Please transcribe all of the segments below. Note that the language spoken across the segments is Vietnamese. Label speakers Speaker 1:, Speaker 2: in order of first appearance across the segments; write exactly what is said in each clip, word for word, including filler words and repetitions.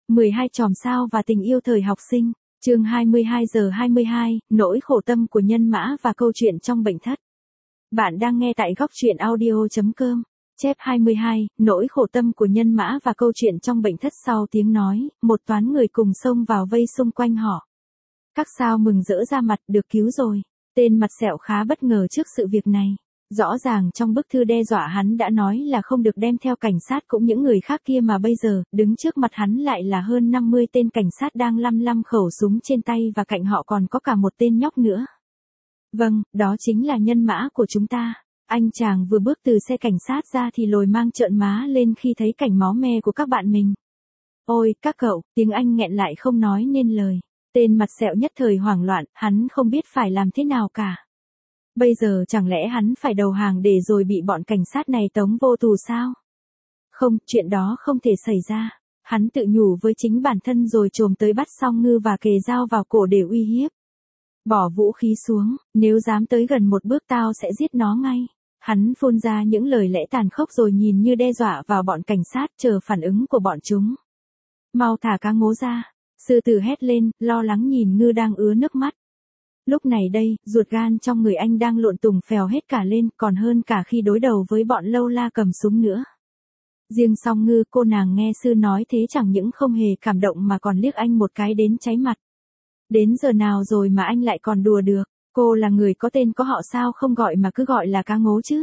Speaker 1: mười hai chòm sao và tình yêu thời học sinh. Chương hai mươi hai giờ hai mươi hai, nỗi khổ tâm của nhân mã và câu chuyện trong bệnh thất. Bạn đang nghe tại góc truyện audio chấm com. Chép hai mươi hai, nỗi khổ tâm của nhân mã và câu chuyện trong bệnh thất. Sau tiếng nói, một toán người cùng xông vào vây xung quanh họ. Các sao mừng rỡ ra mặt, được cứu rồi. Tên mặt sẹo khá bất ngờ trước sự việc này. Rõ ràng trong bức thư đe dọa hắn đã nói là không được đem theo cảnh sát cũng những người khác kia, mà bây giờ, đứng trước mặt hắn lại là hơn năm mươi tên cảnh sát đang lăm lăm khẩu súng trên tay, và cạnh họ còn có cả một tên nhóc nữa. Vâng, đó chính là nhân mã của chúng ta. Anh chàng vừa bước từ xe cảnh sát ra thì lồi mang trợn má lên khi thấy cảnh máu me của các bạn mình. Ôi, các cậu, tiếng Anh nghẹn lại không nói nên lời. Tên mặt sẹo nhất thời hoảng loạn, hắn không biết phải làm thế nào cả. Bây giờ chẳng lẽ hắn phải đầu hàng để rồi bị bọn cảnh sát này tống vô tù sao? Không, chuyện đó không thể xảy ra. Hắn tự nhủ với chính bản thân rồi chồm tới bắt Song Ngư và kề dao vào cổ để uy hiếp. Bỏ vũ khí xuống, nếu dám tới gần một bước tao sẽ giết nó ngay. Hắn phun ra những lời lẽ tàn khốc rồi nhìn như đe dọa vào bọn cảnh sát, chờ phản ứng của bọn chúng. Mau thả cá ngố ra. Sư tử hét lên, lo lắng nhìn Ngư đang ứa nước mắt. Lúc này đây, ruột gan trong người anh đang lộn tùng phèo hết cả lên, còn hơn cả khi đối đầu với bọn lâu la cầm súng nữa. Riêng Song Ngư, cô nàng nghe sư nói thế chẳng những không hề cảm động mà còn liếc anh một cái đến cháy mặt. Đến giờ nào rồi mà anh lại còn đùa được, cô là người có tên có họ sao không gọi mà cứ gọi là cá ngố chứ.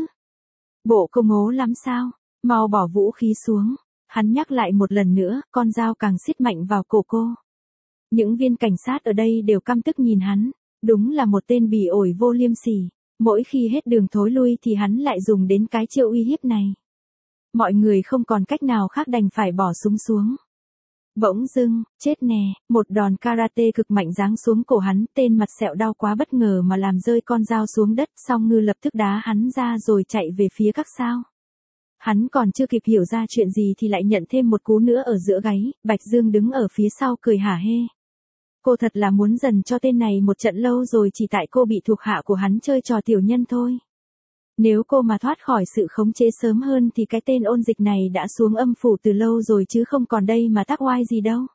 Speaker 1: Bộ cô ngố lắm sao, mau bỏ vũ khí xuống. Hắn nhắc lại một lần nữa, con dao càng siết mạnh vào cổ cô. Những viên cảnh sát ở đây đều căm tức nhìn hắn. Đúng là một tên bỉ ổi vô liêm sỉ. Mỗi khi hết đường thối lui thì hắn lại dùng đến cái chiêu uy hiếp này. Mọi người không còn cách nào khác đành phải bỏ súng xuống. Bỗng dưng, chết nè, một đòn karate cực mạnh giáng xuống cổ hắn. Tên mặt sẹo đau quá bất ngờ mà làm rơi con dao xuống đất. Song Ngư lập tức đá hắn ra rồi chạy về phía các sao. Hắn còn chưa kịp hiểu ra chuyện gì thì lại nhận thêm một cú nữa ở giữa gáy. Bạch Dương đứng ở phía sau cười hả hê. Cô thật là muốn dần cho tên này một trận lâu rồi, chỉ tại cô bị thuộc hạ của hắn chơi trò tiểu nhân thôi. Nếu cô mà thoát khỏi sự khống chế sớm hơn thì cái tên ôn dịch này đã xuống âm phủ từ lâu rồi chứ không còn đây mà tác oai gì đâu.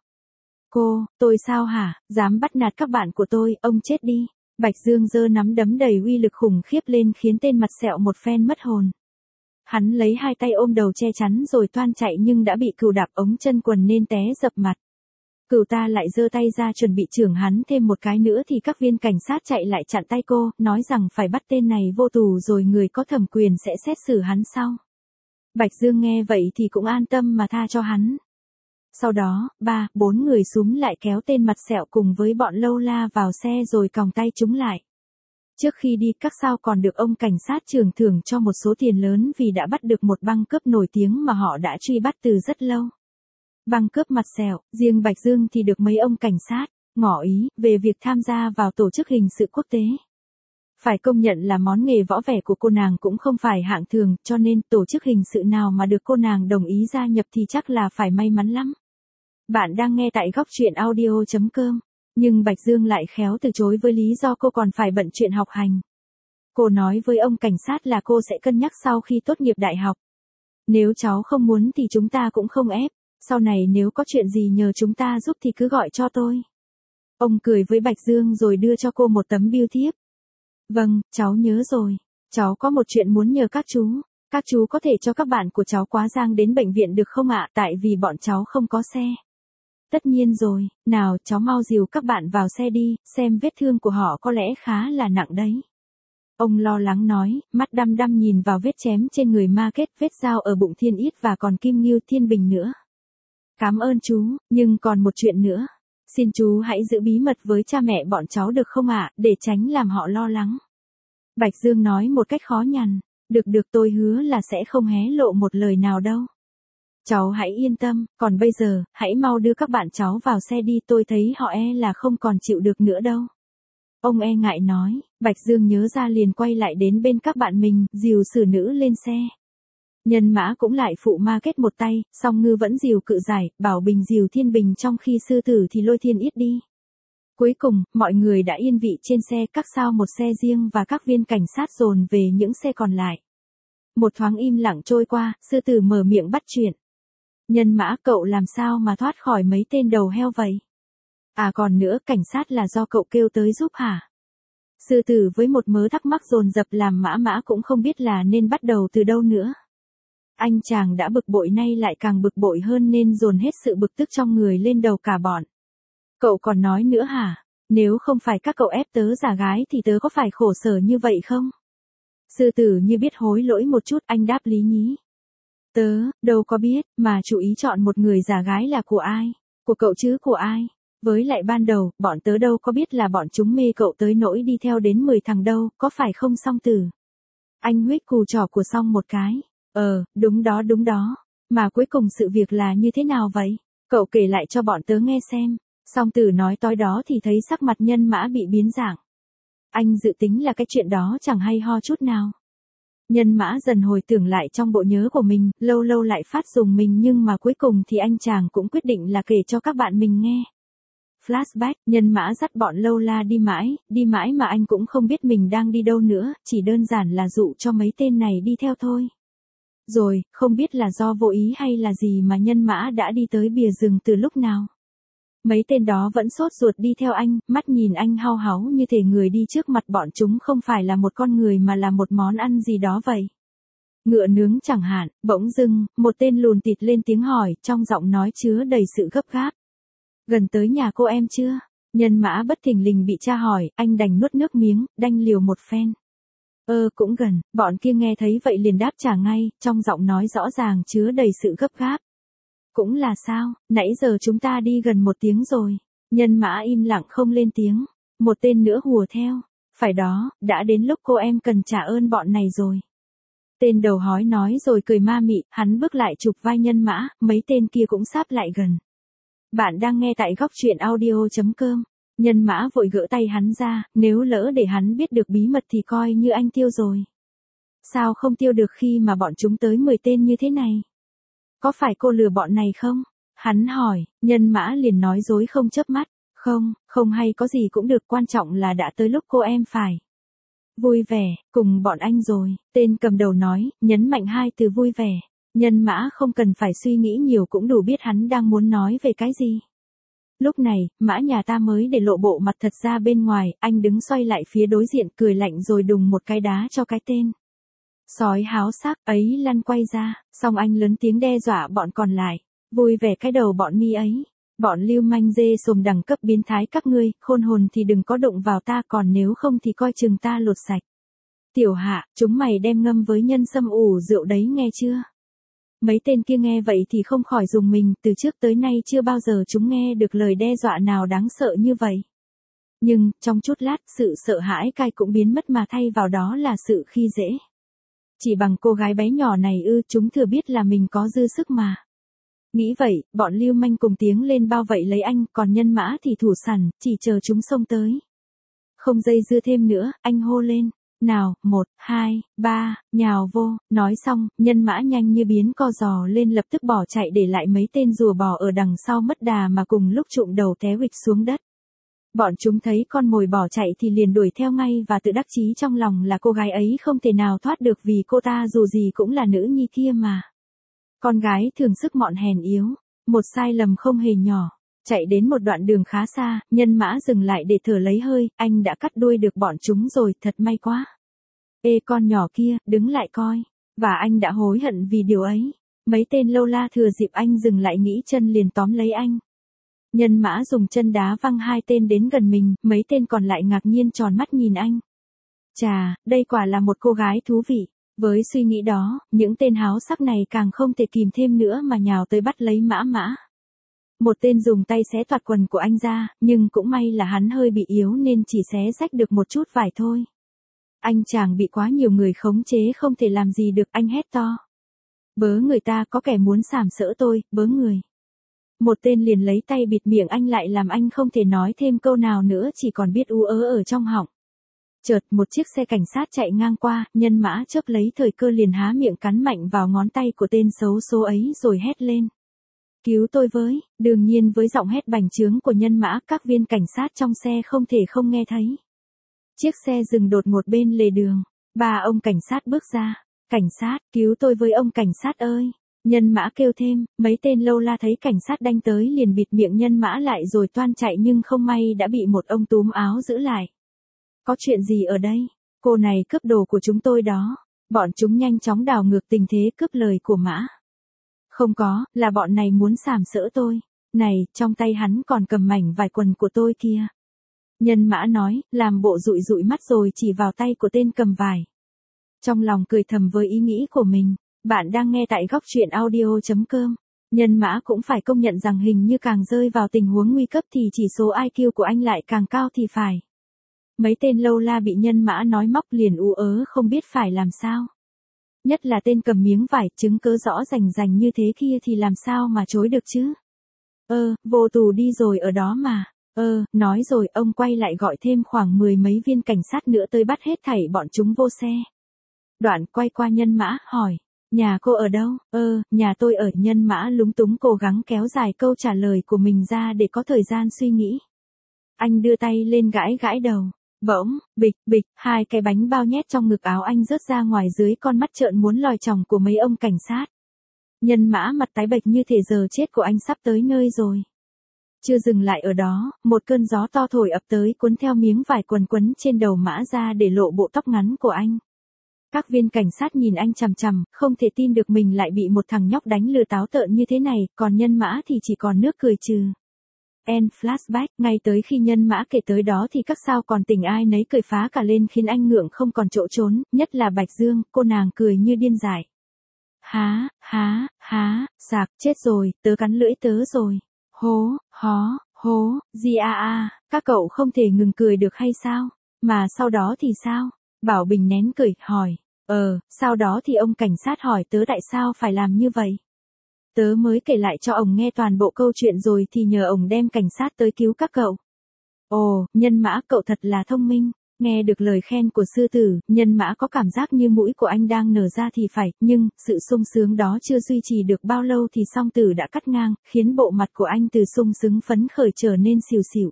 Speaker 1: Cô, tôi sao hả, dám bắt nạt các bạn của tôi, ông chết đi. Bạch Dương giơ nắm đấm đầy uy lực khủng khiếp lên khiến tên mặt sẹo một phen mất hồn. Hắn lấy hai tay ôm đầu che chắn rồi toan chạy nhưng đã bị Cừu đạp ống chân quần nên té dập mặt. Cừu ta lại giơ tay ra chuẩn bị chưởng hắn thêm một cái nữa thì các viên cảnh sát chạy lại chặn tay cô, nói rằng phải bắt tên này vô tù rồi người có thẩm quyền sẽ xét xử hắn sau. Bạch Dương nghe vậy thì cũng an tâm mà tha cho hắn. Sau đó, ba, bốn người xúm lại kéo tên mặt sẹo cùng với bọn lâu la vào xe rồi còng tay chúng lại. Trước khi đi, các sao còn được ông cảnh sát trưởng thưởng cho một số tiền lớn vì đã bắt được một băng cướp nổi tiếng mà họ đã truy bắt từ rất lâu. Băng cướp mặt sẹo, riêng Bạch Dương thì được mấy ông cảnh sát ngỏ ý về việc tham gia vào tổ chức hình sự quốc tế. Phải công nhận là món nghề võ vẻ của cô nàng cũng không phải hạng thường, cho nên tổ chức hình sự nào mà được cô nàng đồng ý gia nhập thì chắc là phải may mắn lắm. Bạn đang nghe tại góc truyện audio chấm com. Nhưng Bạch Dương lại khéo từ chối với lý do cô còn phải bận chuyện học hành. Cô nói với ông cảnh sát là cô sẽ cân nhắc sau khi tốt nghiệp đại học. Nếu cháu không muốn thì chúng ta cũng không ép. Sau này nếu có chuyện gì nhờ chúng ta giúp thì cứ gọi cho tôi. Ông cười với Bạch Dương rồi đưa cho cô một tấm bưu thiếp. Vâng, cháu nhớ rồi. Cháu có một chuyện muốn nhờ các chú. Các chú có thể cho các bạn của cháu Quá Giang đến bệnh viện được không ạ? Tại vì bọn cháu không có xe. Tất nhiên rồi, nào cháu mau dìu các bạn vào xe đi, xem vết thương của họ có lẽ khá là nặng đấy. Ông lo lắng nói, mắt đăm đăm nhìn vào vết chém trên người Ma Kết, vết dao ở bụng Thiên Yết và còn Kim Ngưu Thiên Bình nữa. Cảm ơn chú, nhưng còn một chuyện nữa. Xin chú hãy giữ bí mật với cha mẹ bọn cháu được không ạ, để tránh làm họ lo lắng. Bạch Dương nói một cách khó nhằn, được được tôi hứa là sẽ không hé lộ một lời nào đâu. Cháu hãy yên tâm, còn bây giờ, hãy mau đưa các bạn cháu vào xe đi, tôi thấy họ e là không còn chịu được nữa đâu. Ông e ngại nói, Bạch Dương nhớ ra liền quay lại đến bên các bạn mình, dìu xử nữ lên xe. Nhân mã cũng lại phụ Ma Kết một tay, Song Ngư vẫn dìu Cự Giải, Bảo Bình dìu Thiên Bình trong khi sư tử thì lôi Thiên Yết đi. Cuối cùng, mọi người đã yên vị trên xe, các sao một xe riêng và các viên cảnh sát dồn về những xe còn lại. Một thoáng im lặng trôi qua, sư tử mở miệng bắt chuyện. Nhân Mã, cậu làm sao mà thoát khỏi mấy tên đầu heo vậy? À còn nữa, cảnh sát là do cậu kêu tới giúp hả? Sư tử với một mớ thắc mắc dồn dập làm Mã Mã cũng không biết là nên bắt đầu từ đâu nữa. Anh chàng đã bực bội nay lại càng bực bội hơn nên dồn hết sự bực tức trong người lên đầu cả bọn. Cậu còn nói nữa hả? Nếu không phải các cậu ép tớ giả gái thì tớ có phải khổ sở như vậy không? Sư tử như biết hối lỗi một chút, anh đáp lý nhí. Tớ, đâu có biết, mà chú ý chọn một người giả gái là của ai? Của cậu chứ của ai? Với lại ban đầu, bọn tớ đâu có biết là bọn chúng mê cậu tới nỗi đi theo đến mười thằng đâu, có phải không Song Tử? Anh huých cù trỏ của Song một cái. Ờ, đúng đó đúng đó. Mà cuối cùng sự việc là như thế nào vậy? Cậu kể lại cho bọn tớ nghe xem. Song Tử nói tối đó thì thấy sắc mặt Nhân Mã bị biến dạng. Anh dự tính là cái chuyện đó chẳng hay ho chút nào. Nhân Mã dần hồi tưởng lại trong bộ nhớ của mình, lâu lâu lại phát dùng mình nhưng mà cuối cùng thì anh chàng cũng quyết định là kể cho các bạn mình nghe. Flashback, Nhân Mã dắt bọn lâu la đi mãi, đi mãi mà anh cũng không biết mình đang đi đâu nữa, chỉ đơn giản là dụ cho mấy tên này đi theo thôi. Rồi, không biết là do vô ý hay là gì mà Nhân Mã đã đi tới bìa rừng từ lúc nào. Mấy tên đó vẫn sốt ruột đi theo anh, mắt nhìn anh hau háu như thể người đi trước mặt bọn chúng không phải là một con người mà là một món ăn gì đó vậy. Ngựa nướng chẳng hạn, bỗng dưng, một tên lùn tịt lên tiếng hỏi, trong giọng nói chứa đầy sự gấp gáp. Gần tới nhà cô em chưa? Nhân Mã bất thình lình bị tra hỏi, anh đành nuốt nước miếng, đanh liều một phen. Ơ cũng gần, bọn kia nghe thấy vậy liền đáp trả ngay, trong giọng nói rõ ràng chứa đầy sự gấp gáp. Cũng là sao, nãy giờ chúng ta đi gần một tiếng rồi. Nhân Mã im lặng không lên tiếng. Một tên nữa hùa theo. Phải đó, đã đến lúc cô em cần trả ơn bọn này rồi. Tên đầu hói nói rồi cười ma mị, hắn bước lại chụp vai Nhân Mã, mấy tên kia cũng sáp lại gần. Bạn đang nghe tại góc truyện audio chấm com. Nhân Mã vội gỡ tay hắn ra, nếu lỡ để hắn biết được bí mật thì coi như anh tiêu rồi. Sao không tiêu được khi mà bọn chúng tới mười tên như thế này? Có phải cô lừa bọn này không? Hắn hỏi, Nhân Mã liền nói dối không chớp mắt. Không, không hay có gì cũng được, quan trọng là đã tới lúc cô em phải vui vẻ, cùng bọn anh rồi. Tên cầm đầu nói, nhấn mạnh hai từ vui vẻ. Nhân Mã không cần phải suy nghĩ nhiều cũng đủ biết hắn đang muốn nói về cái gì. Lúc này, Mã nhà ta mới để lộ bộ mặt thật ra bên ngoài, anh đứng xoay lại phía đối diện cười lạnh rồi đùng một cái đá cho cái tên. Sói háo sắc ấy lăn quay ra, xong anh lớn tiếng đe dọa bọn còn lại. Vui vẻ cái đầu bọn mi ấy. Bọn lưu manh dê sồm đẳng cấp biến thái các ngươi, khôn hồn thì đừng có đụng vào ta, còn nếu không thì coi chừng ta lột sạch. Tiểu Hạ, chúng mày đem ngâm với nhân sâm ủ rượu đấy nghe chưa? Mấy tên kia nghe vậy thì không khỏi rùng mình, từ trước tới nay chưa bao giờ chúng nghe được lời đe dọa nào đáng sợ như vậy. Nhưng, trong chút lát, sự sợ hãi cai cũng biến mất mà thay vào đó là sự khi dễ. Chỉ bằng cô gái bé nhỏ này ư, chúng thừa biết là mình có dư sức mà. Nghĩ vậy, bọn lưu manh cùng tiếng lên bao vây lấy anh, còn Nhân Mã thì thủ sẵn, chỉ chờ chúng xông tới. Không dây dưa thêm nữa, anh hô lên. Nào, một, hai, ba, nhào vô, nói xong, Nhân Mã nhanh như biến co giò lên lập tức bỏ chạy để lại mấy tên rùa bò ở đằng sau mất đà mà cùng lúc trụm đầu té huỵch xuống đất. Bọn chúng thấy con mồi bỏ chạy thì liền đuổi theo ngay và tự đắc chí trong lòng là cô gái ấy không thể nào thoát được vì cô ta dù gì cũng là nữ nhi kia mà. Con gái thường sức mọn hèn yếu, một sai lầm không hề nhỏ. Chạy đến một đoạn đường khá xa, Nhân Mã dừng lại để thở lấy hơi, anh đã cắt đuôi được bọn chúng rồi, thật may quá. Ê con nhỏ kia, đứng lại coi. Và anh đã hối hận vì điều ấy. Mấy tên lâu la thừa dịp anh dừng lại nghĩ chân liền tóm lấy anh. Nhân Mã dùng chân đá văng hai tên đến gần mình, mấy tên còn lại ngạc nhiên tròn mắt nhìn anh. Chà, đây quả là một cô gái thú vị. Với suy nghĩ đó, những tên háo sắc này càng không thể kìm thêm nữa mà nhào tới bắt lấy Mã Mã. Một tên dùng tay xé toạc quần của anh ra, nhưng cũng may là hắn hơi bị yếu nên chỉ xé rách được một chút vải thôi. Anh chàng bị quá nhiều người khống chế không thể làm gì được, anh hét to. Bớ người ta, có kẻ muốn sàm sỡ tôi, bớ người. Một tên liền lấy tay bịt miệng anh lại làm anh không thể nói thêm câu nào nữa, chỉ còn biết ú ớ ở trong họng. Chợt một chiếc xe cảnh sát chạy ngang qua, Nhân Mã chớp lấy thời cơ liền há miệng cắn mạnh vào ngón tay của tên xấu số ấy rồi hét lên. Cứu tôi với, đương nhiên với giọng hét bành trướng của Nhân Mã, các viên cảnh sát trong xe không thể không nghe thấy. Chiếc xe dừng đột ngột bên lề đường, ba ông cảnh sát bước ra. Cảnh sát, cứu tôi với ông cảnh sát ơi. Nhân mã kêu thêm, mấy tên lâu la thấy cảnh sát đánh tới liền bịt miệng nhân mã lại rồi toan chạy nhưng không may đã bị một ông túm áo giữ lại. Có chuyện gì ở đây? Cô này cướp đồ của chúng tôi đó. Bọn chúng nhanh chóng đảo ngược tình thế cướp lời của mã. Không có, là bọn này muốn sàm sỡ tôi. Này, trong tay hắn còn cầm mảnh vải quần của tôi kia. Nhân mã nói, làm bộ dụi dụi mắt rồi chỉ vào tay của tên cầm vải. Trong lòng cười thầm với ý nghĩ của mình. Bạn đang nghe tại góc truyện audio.com. Nhân mã cũng phải công nhận rằng hình như càng rơi vào tình huống nguy cấp thì chỉ số i kiu của anh lại càng cao thì phải. Mấy tên lâu la bị nhân mã nói móc liền ú ớ không biết phải làm sao. Nhất là tên cầm miếng vải chứng cớ rõ rành rành như thế kia thì làm sao mà chối được chứ. Ơ, vô tù đi rồi ở đó mà. Ơ, nói rồi ông quay lại gọi thêm khoảng mười mấy viên cảnh sát nữa tới bắt hết thảy bọn chúng vô xe. Đoạn quay qua nhân mã, hỏi. Nhà cô ở đâu? Ơ, nhà tôi ở. Nhân mã lúng túng cố gắng kéo dài câu trả lời của mình ra để có thời gian suy nghĩ. Anh đưa tay lên gãi gãi đầu. Bỗng, bịch, bịch, hai cái bánh bao nhét trong ngực áo anh rớt ra ngoài dưới con mắt trợn muốn lòi chòng của mấy ông cảnh sát. Nhân mã mặt tái bệch như thể giờ chết của anh sắp tới nơi rồi. Chưa dừng lại ở đó, một cơn gió to thổi ập tới cuốn theo miếng vải quần quấn trên đầu mã ra để lộ bộ tóc ngắn của anh. Các viên cảnh sát nhìn anh chằm chằm, không thể tin được mình lại bị một thằng nhóc đánh lừa táo tợn như thế này, còn nhân mã thì chỉ còn nước cười trừ. End flashback, ngay tới khi nhân mã kể tới đó thì các sao còn tỉnh ai nấy cười phá cả lên khiến anh ngượng không còn chỗ trốn, nhất là Bạch Dương, cô nàng cười như điên dại. Há, há, há, sạc, chết rồi, tớ cắn lưỡi tớ rồi. Hố, hó, hố, gì à à, các cậu không thể ngừng cười được hay sao? Mà sau đó thì sao? Bảo Bình nén cười, hỏi. Ờ, sau đó thì ông cảnh sát hỏi tớ tại sao phải làm như vậy. Tớ mới kể lại cho ông nghe toàn bộ câu chuyện rồi thì nhờ ông đem cảnh sát tới cứu các cậu. Ồ, nhân mã cậu thật là thông minh. Nghe được lời khen của sư tử, nhân mã có cảm giác như mũi của anh đang nở ra thì phải, nhưng, sự sung sướng đó chưa duy trì được bao lâu thì song tử đã cắt ngang, khiến bộ mặt của anh từ sung sướng phấn khởi trở nên xìu xìu.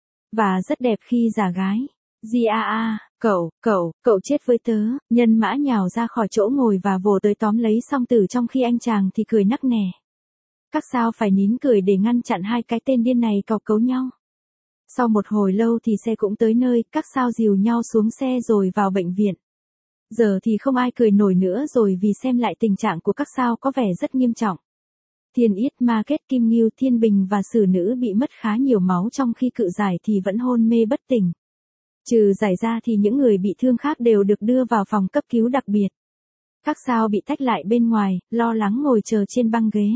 Speaker 1: Và rất đẹp khi già gái. Di a a, cậu, cậu, cậu chết với tớ, nhân mã nhào ra khỏi chỗ ngồi và vồ tới tóm lấy song tử trong khi anh chàng thì cười nắc nẻ. Các sao phải nín cười để ngăn chặn hai cái tên điên này cọc cấu nhau. Sau một hồi lâu thì xe cũng tới nơi, các sao dìu nhau xuống xe rồi vào bệnh viện. Giờ thì không ai cười nổi nữa rồi vì xem lại tình trạng của các sao có vẻ rất nghiêm trọng. Thiên Yết, Ma Kết, Kim Ngưu, Thiên Bình và Sử Nữ bị mất khá nhiều máu trong khi Cự Giải thì vẫn hôn mê bất tỉnh. Trừ Giải ra thì những người bị thương khác đều được đưa vào phòng cấp cứu đặc biệt. Các sao bị tách lại bên ngoài, lo lắng ngồi chờ trên băng ghế.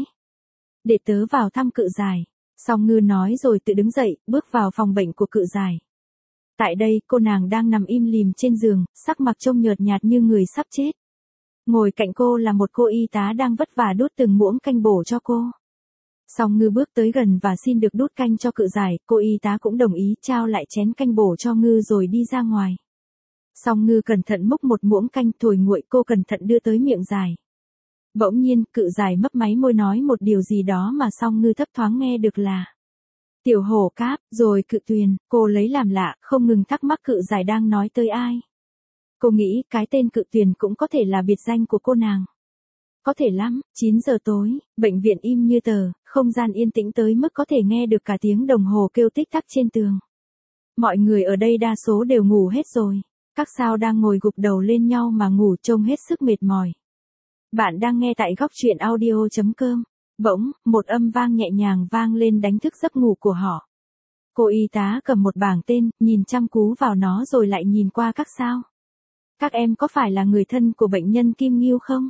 Speaker 1: Để tớ vào thăm Cự Giải. Song Ngư nói rồi tự đứng dậy, bước vào phòng bệnh của Cự Giải. Tại đây, cô nàng đang nằm im lìm trên giường, sắc mặt trông nhợt nhạt như người sắp chết. Ngồi cạnh cô là một cô y tá đang vất vả đút từng muỗng canh bổ cho cô. Song Ngư bước tới gần và xin được đút canh cho Cự Giải, cô y tá cũng đồng ý trao lại chén canh bổ cho Ngư rồi đi ra ngoài. Song Ngư cẩn thận múc một muỗng canh thổi nguội, cô cẩn thận đưa tới miệng Giải. Bỗng nhiên, Cự Giải mấp máy môi nói một điều gì đó mà Song Ngư thấp thoáng nghe được là Tiểu Hổ Cáp, rồi Cự Tuyền, cô lấy làm lạ, không ngừng thắc mắc Cự Giải đang nói tới ai. Cô nghĩ cái tên Cự Tuyền cũng có thể là biệt danh của cô nàng. Có thể lắm, chín giờ tối, bệnh viện im như tờ, không gian yên tĩnh tới mức có thể nghe được cả tiếng đồng hồ kêu tích tắc trên tường. Mọi người ở đây đa số đều ngủ hết rồi. Các sao đang ngồi gục đầu lên nhau mà ngủ trông hết sức mệt mỏi. Bạn đang nghe tại góc truyện audio.com. Bỗng, một âm vang nhẹ nhàng vang lên đánh thức giấc ngủ của họ. Cô y tá cầm một bảng tên, nhìn chăm chú vào nó rồi lại nhìn qua các sao. Các em có phải là người thân của bệnh nhân Kim Ngưu không?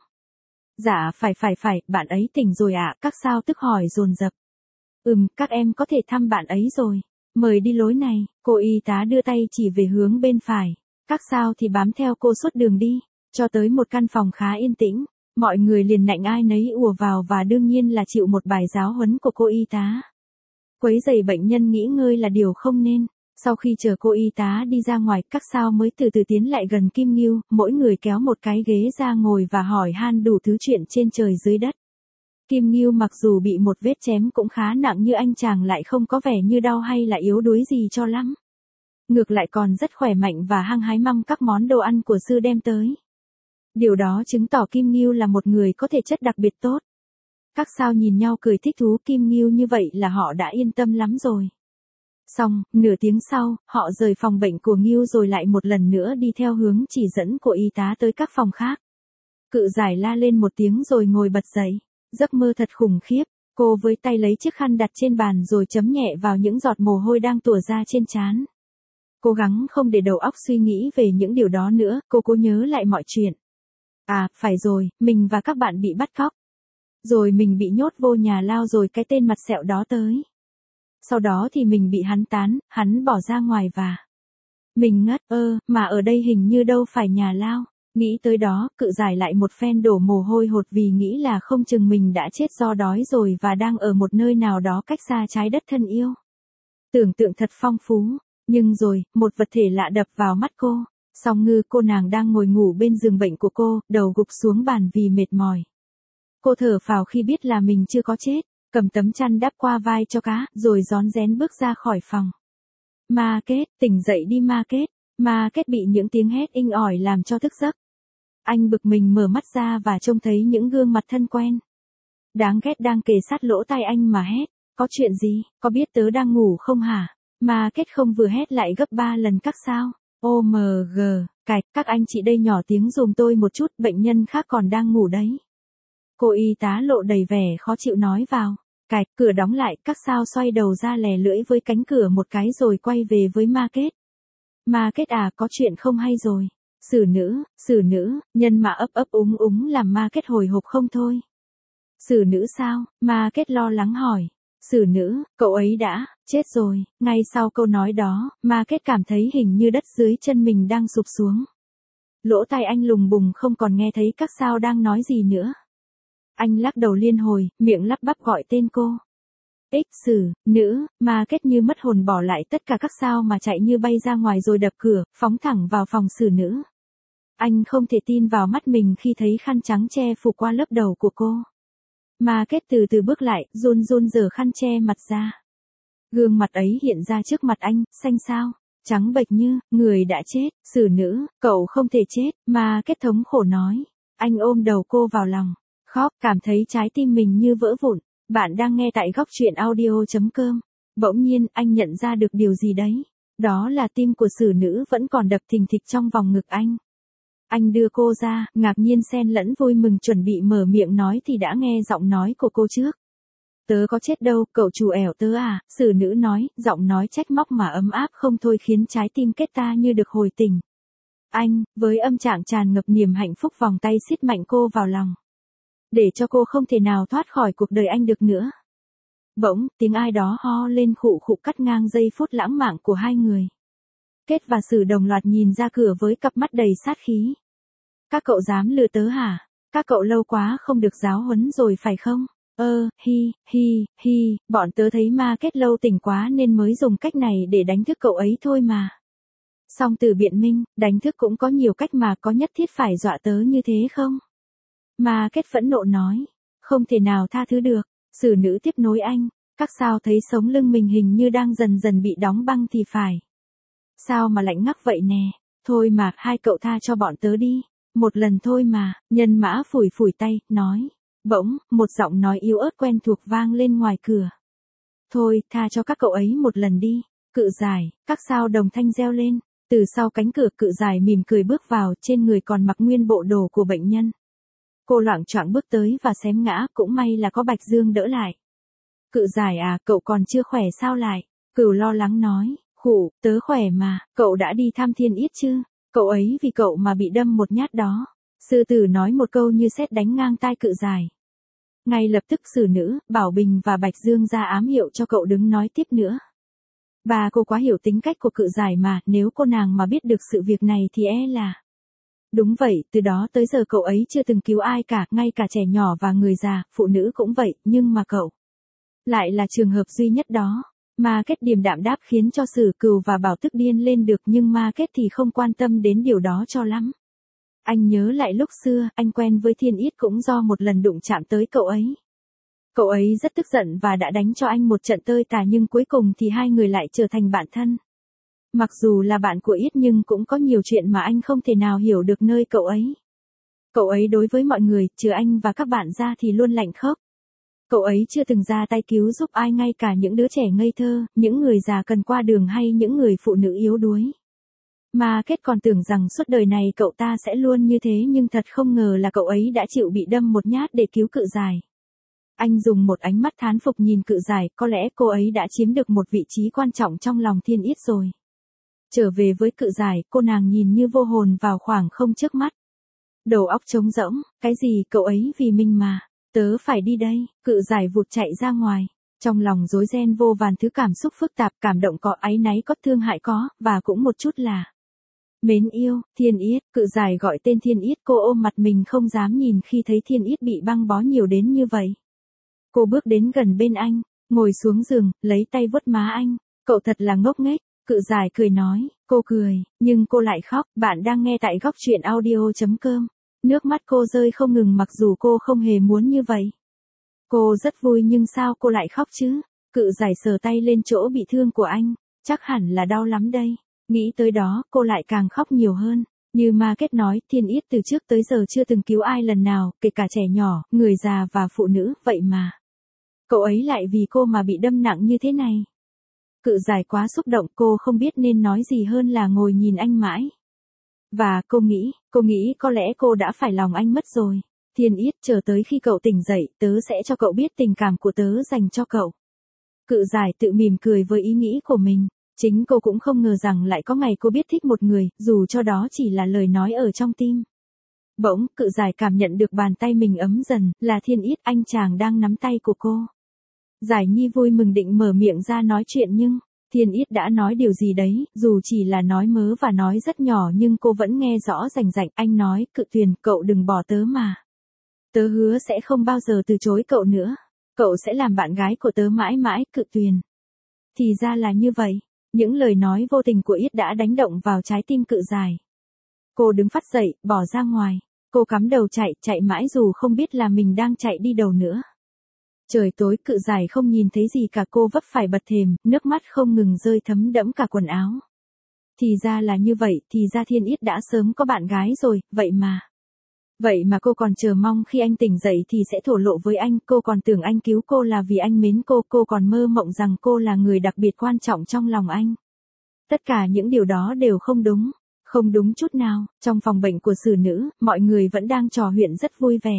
Speaker 1: Dạ phải phải phải, bạn ấy tỉnh rồi ạ, à? Các sao tức hỏi dồn dập. Ừm, các em có thể thăm bạn ấy rồi. Mời đi lối này, cô y tá đưa tay chỉ về hướng bên phải. Các sao thì bám theo cô suốt đường đi, cho tới một căn phòng khá yên tĩnh. Mọi người liền nạnh ai nấy ùa vào và đương nhiên là chịu một bài giáo huấn của cô y tá. Quấy rầy bệnh nhân nghỉ ngơi là điều không nên. Sau khi chờ cô y tá đi ra ngoài, các sao mới từ từ tiến lại gần Kim Ngưu, mỗi người kéo một cái ghế ra ngồi và hỏi han đủ thứ chuyện trên trời dưới đất. Kim Ngưu mặc dù bị một vết chém cũng khá nặng như anh chàng lại không có vẻ như đau hay là yếu đuối gì cho lắm. Ngược lại còn rất khỏe mạnh và hăng hái mong các món đồ ăn của sư đem tới. Điều đó chứng tỏ Kim Ngưu là một người có thể chất đặc biệt tốt. Các sao nhìn nhau cười thích thú Kim Ngưu như vậy là họ đã yên tâm lắm rồi. Xong, nửa tiếng sau, họ rời phòng bệnh của Ngưu rồi lại một lần nữa đi theo hướng chỉ dẫn của y tá tới các phòng khác. Cự giải la lên một tiếng rồi ngồi bật dậy. Giấc mơ thật khủng khiếp. Cô với tay lấy chiếc khăn đặt trên bàn rồi chấm nhẹ vào những giọt mồ hôi đang tủa ra trên trán. Cố gắng không để đầu óc suy nghĩ về những điều đó nữa, cô cố nhớ lại mọi chuyện. À, phải rồi, mình và các bạn bị bắt cóc. Rồi mình bị nhốt vô nhà lao rồi cái tên mặt sẹo đó tới. Sau đó thì mình bị hắn tán, hắn bỏ ra ngoài và... Mình ngất, ơ, mà ở đây hình như đâu phải nhà lao. Nghĩ tới đó, cự giải lại một phen đổ mồ hôi hột vì nghĩ là không chừng mình đã chết do đói rồi và đang ở một nơi nào đó cách xa trái đất thân yêu. Tưởng tượng thật phong phú, nhưng rồi, một vật thể lạ đập vào mắt cô. Song Ngư cô nàng đang ngồi ngủ bên giường bệnh của cô, đầu gục xuống bàn vì mệt mỏi. Cô thở phào khi biết là mình chưa có chết, cầm tấm chăn đắp qua vai cho cá, rồi rón rén bước ra khỏi phòng. Ma Kết, tỉnh dậy đi Ma Kết. Ma Kết bị những tiếng hét inh ỏi làm cho thức giấc. Anh bực mình mở mắt ra và trông thấy những gương mặt thân quen. Đáng ghét đang kề sát lỗ tai anh mà hét, có chuyện gì, có biết tớ đang ngủ không hả? Ma Kết không vừa hét lại gấp ba lần các sao. ô em giê, cạch, các anh chị đây nhỏ tiếng dùm tôi một chút, bệnh nhân khác còn đang ngủ đấy. Cô y tá lộ đầy vẻ khó chịu nói vào. Cạch, cửa đóng lại, các sao xoay đầu ra lè lưỡi với cánh cửa một cái rồi quay về với Ma Kết. Ma Kết à, có chuyện không hay rồi. Xử nữ, xử nữ, nhân mã ấp ấp úng úng làm Ma Kết hồi hộp không thôi. Xử nữ sao? Ma Kết lo lắng hỏi. Xử nữ, cậu ấy đã, chết rồi. Ngay sau câu nói đó, Ma Kết cảm thấy hình như đất dưới chân mình đang sụp xuống. Lỗ tai anh lùng bùng không còn nghe thấy các sao đang nói gì nữa. Anh lắc đầu liên hồi, miệng lắp bắp gọi tên cô. Ích xử, nữ, Ma Kết như mất hồn bỏ lại tất cả các sao mà chạy như bay ra ngoài rồi đập cửa, phóng thẳng vào phòng xử nữ. Anh không thể tin vào mắt mình khi thấy khăn trắng che phủ qua lớp đầu của cô. Ma Kết từ từ bước lại, run run giở khăn che mặt ra. Gương mặt ấy hiện ra trước mặt anh, xanh xao, trắng bệch như, người đã chết, xử nữ, cậu không thể chết, Ma Kết thống khổ nói. Anh ôm đầu cô vào lòng, khóc, cảm thấy trái tim mình như vỡ vụn. Bạn đang nghe tại góc truyện audio chấm com. Bỗng nhiên, anh nhận ra được điều gì đấy. Đó là tim của xử nữ vẫn còn đập thình thịch trong vòng ngực anh. Anh đưa cô ra, ngạc nhiên xen lẫn vui mừng chuẩn bị mở miệng nói thì đã nghe giọng nói của cô trước. Tớ có chết đâu, cậu chủ ẻo tớ à, xử nữ nói, giọng nói trách móc mà ấm áp không thôi khiến trái tim Kết ta như được hồi tỉnh. Anh, với âm trạng tràn ngập niềm hạnh phúc vòng tay siết mạnh cô vào lòng. Để cho cô không thể nào thoát khỏi cuộc đời anh được nữa. Bỗng, tiếng ai đó ho lên khụ khụ cắt ngang giây phút lãng mạn của hai người. Kết và Sử đồng loạt nhìn ra cửa với cặp mắt đầy sát khí. Các cậu dám lừa tớ hả? Các cậu lâu quá không được giáo huấn rồi phải không? Ơ, hi, hi, hi, bọn tớ thấy Ma Kết lâu tỉnh quá nên mới dùng cách này để đánh thức cậu ấy thôi mà. Song Từ biện minh, đánh thức cũng có nhiều cách mà, có nhất thiết phải dọa tớ như thế không? Ma Kết phẫn nộ nói, không thể nào tha thứ được. Xử nữ tiếp nối anh, các sao thấy sống lưng mình hình như đang dần dần bị đóng băng thì phải. Sao mà lạnh ngắt vậy nè, thôi mà, hai cậu tha cho bọn tớ đi, một lần thôi mà, nhân mã phủi phủi tay, nói. Bỗng, một giọng nói yếu ớt quen thuộc vang lên ngoài cửa. Thôi, tha cho các cậu ấy một lần đi, cự giải, các sao đồng thanh reo lên, từ sau cánh cửa cự giải mỉm cười bước vào, trên người còn mặc nguyên bộ đồ của bệnh nhân. Cô loạng choạng bước tới và xém ngã, cũng may là có Bạch Dương đỡ lại. Cự giải à, cậu còn chưa khỏe sao lại? Cửu lo lắng nói, khủ, tớ khỏe mà, cậu đã đi thăm Thiên Yết chứ? Cậu ấy vì cậu mà bị đâm một nhát đó. Sư tử nói một câu như sét đánh ngang tai cự giải. Ngay lập tức xử nữ, Bảo Bình và Bạch Dương ra ám hiệu cho cậu đứng nói tiếp nữa. Bà cô quá hiểu tính cách của cự giải mà, nếu cô nàng mà biết được sự việc này thì e là... Đúng vậy, từ đó tới giờ cậu ấy chưa từng cứu ai cả, ngay cả trẻ nhỏ và người già, phụ nữ cũng vậy, nhưng mà cậu lại là trường hợp duy nhất đó. Ma Kết điềm đạm đáp khiến cho Sử Cừu và Bảo tức điên lên được, nhưng Ma Kết thì không quan tâm đến điều đó cho lắm. Anh nhớ lại lúc xưa, anh quen với Thiên Yết cũng do một lần đụng chạm tới cậu ấy. Cậu ấy rất tức giận và đã đánh cho anh một trận tơi tả, nhưng cuối cùng thì hai người lại trở thành bạn thân. Mặc dù là bạn của Yết nhưng cũng có nhiều chuyện mà anh không thể nào hiểu được nơi cậu ấy. Cậu ấy đối với mọi người, trừ anh và các bạn ra thì luôn lạnh khốc. Cậu ấy chưa từng ra tay cứu giúp ai, ngay cả những đứa trẻ ngây thơ, những người già cần qua đường hay những người phụ nữ yếu đuối. Mà kết còn tưởng rằng suốt đời này cậu ta sẽ luôn như thế, nhưng thật không ngờ là cậu ấy đã chịu bị đâm một nhát để cứu Cự Giải. Anh dùng một ánh mắt thán phục nhìn Cự Giải, có lẽ cô ấy đã chiếm được một vị trí quan trọng trong lòng Thiên Yết rồi. Trở về với Cự Giải, cô nàng nhìn như vô hồn vào khoảng không trước mắt. Đầu óc trống rỗng, cái gì cậu ấy vì mình mà, tớ phải đi đây. Cự Giải vụt chạy ra ngoài. Trong lòng rối ren vô vàn thứ cảm xúc phức tạp, cảm động có, áy náy có, thương hại có, và cũng một chút là mến yêu. Thiên Yết, Cự Giải gọi tên Thiên Yết, cô ôm mặt mình không dám nhìn khi thấy Thiên Yết bị băng bó nhiều đến như vậy. Cô bước đến gần bên anh, ngồi xuống giường, lấy tay vuốt má anh. Cậu thật là ngốc nghếch. Cự Giải cười nói, cô cười, nhưng cô lại khóc. Bạn đang nghe tại góc truyện audio chấm com. Nước mắt cô rơi không ngừng mặc dù cô không hề muốn như vậy. Cô rất vui nhưng sao cô lại khóc chứ? Cự Giải sờ tay lên chỗ bị thương của anh, chắc hẳn là đau lắm đây. Nghĩ tới đó, cô lại càng khóc nhiều hơn. Như Ma Kết nói, Thiên Yết từ trước tới giờ chưa từng cứu ai lần nào, kể cả trẻ nhỏ, người già và phụ nữ, vậy mà cậu ấy lại vì cô mà bị đâm nặng như thế này. Cự Giải quá xúc động, cô không biết nên nói gì hơn là ngồi nhìn anh mãi. Và cô nghĩ, cô nghĩ có lẽ cô đã phải lòng anh mất rồi. Thiên Yết, chờ tới khi cậu tỉnh dậy, tớ sẽ cho cậu biết tình cảm của tớ dành cho cậu. Cự Giải tự mỉm cười với ý nghĩ của mình. Chính cô cũng không ngờ rằng lại có ngày cô biết thích một người, dù cho đó chỉ là lời nói ở trong tim. Bỗng, Cự Giải cảm nhận được bàn tay mình ấm dần, là Thiên Yết, anh chàng đang nắm tay của cô. Giải Nhi vui mừng định mở miệng ra nói chuyện nhưng, Thiên Yết đã nói điều gì đấy, dù chỉ là nói mớ và nói rất nhỏ nhưng cô vẫn nghe rõ rành rành. Anh nói, Cự Tuyền, cậu đừng bỏ tớ mà. Tớ hứa sẽ không bao giờ từ chối cậu nữa. Cậu sẽ làm bạn gái của tớ mãi mãi, Cự Tuyền. Thì ra là như vậy. Những lời nói vô tình của Yết đã đánh động vào trái tim Cự Giải. Cô đứng phắt dậy, bỏ ra ngoài. Cô cắm đầu chạy, chạy mãi dù không biết là mình đang chạy đi đâu nữa. Trời tối, Cự Giải không nhìn thấy gì cả, cô vấp phải bật thềm, nước mắt không ngừng rơi thấm đẫm cả quần áo. Thì ra là như vậy, thì ra Thiên Yết đã sớm có bạn gái rồi, vậy mà. Vậy mà cô còn chờ mong khi anh tỉnh dậy thì sẽ thổ lộ với anh, cô còn tưởng anh cứu cô là vì anh mến cô, cô còn mơ mộng rằng cô là người đặc biệt quan trọng trong lòng anh. Tất cả những điều đó đều không đúng, không đúng chút nào. Trong phòng bệnh của Sử Nữ, mọi người vẫn đang trò chuyện rất vui vẻ.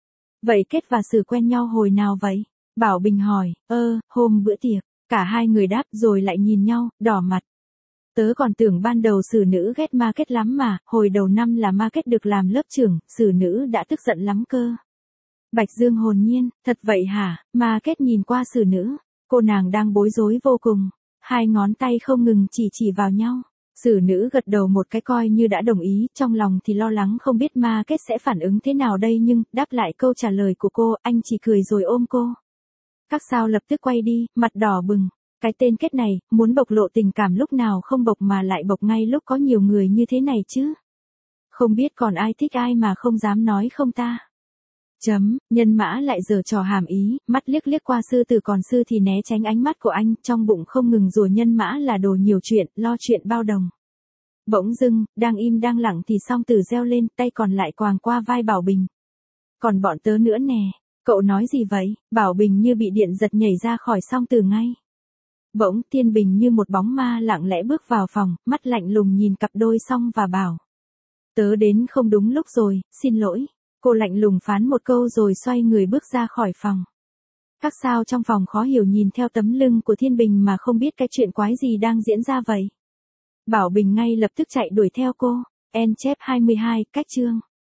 Speaker 1: Vậy Kết và Sử quen nhau hồi nào vậy? Bảo Bình hỏi. Ơ, hôm bữa tiệc. Cả hai người đáp rồi lại nhìn nhau, đỏ mặt. Tớ còn tưởng ban đầu Sử Nữ ghét Ma Kết lắm mà, hồi đầu năm là Ma Kết được làm lớp trưởng, Sử Nữ đã tức giận lắm cơ. Bạch Dương hồn nhiên, thật vậy hả? Ma Kết nhìn qua Sử Nữ, cô nàng đang bối rối vô cùng, hai ngón tay không ngừng chỉ chỉ vào nhau. Sử Nữ gật đầu một cái coi như đã đồng ý, trong lòng thì lo lắng không biết Ma Kết sẽ phản ứng thế nào đây, nhưng đáp lại câu trả lời của cô, anh chỉ cười rồi ôm cô. Các sao lập tức quay đi, mặt đỏ bừng. Cái tên Kết này, muốn bộc lộ tình cảm lúc nào không bộc mà lại bộc ngay lúc có nhiều người như thế này chứ. Không biết còn ai thích ai mà không dám nói không ta. Chấm, Nhân Mã lại giở trò hàm ý, mắt liếc liếc qua Sư Tử, còn Sư thì né tránh ánh mắt của anh, trong bụng không ngừng rủa Nhân Mã là đồ nhiều chuyện, lo chuyện bao đồng. Bỗng dưng, đang im đang lặng thì Song Tử reo lên, tay còn lại quàng qua vai Bảo Bình. Còn bọn tớ nữa nè, cậu nói gì vậy? Bảo Bình như bị điện giật nhảy ra khỏi Song Tử ngay. Bỗng Thiên Bình như một bóng ma lặng lẽ bước vào phòng, mắt lạnh lùng nhìn cặp đôi Song và bảo. Tớ đến không đúng lúc rồi, xin lỗi. Cô lạnh lùng phán một câu rồi xoay người bước ra khỏi phòng. Các sao trong phòng khó hiểu nhìn theo tấm lưng của Thiên Bình mà không biết cái chuyện quái gì đang diễn ra vậy. Bảo Bình ngay lập tức chạy đuổi theo cô. En chép hai mươi hai, cách chương.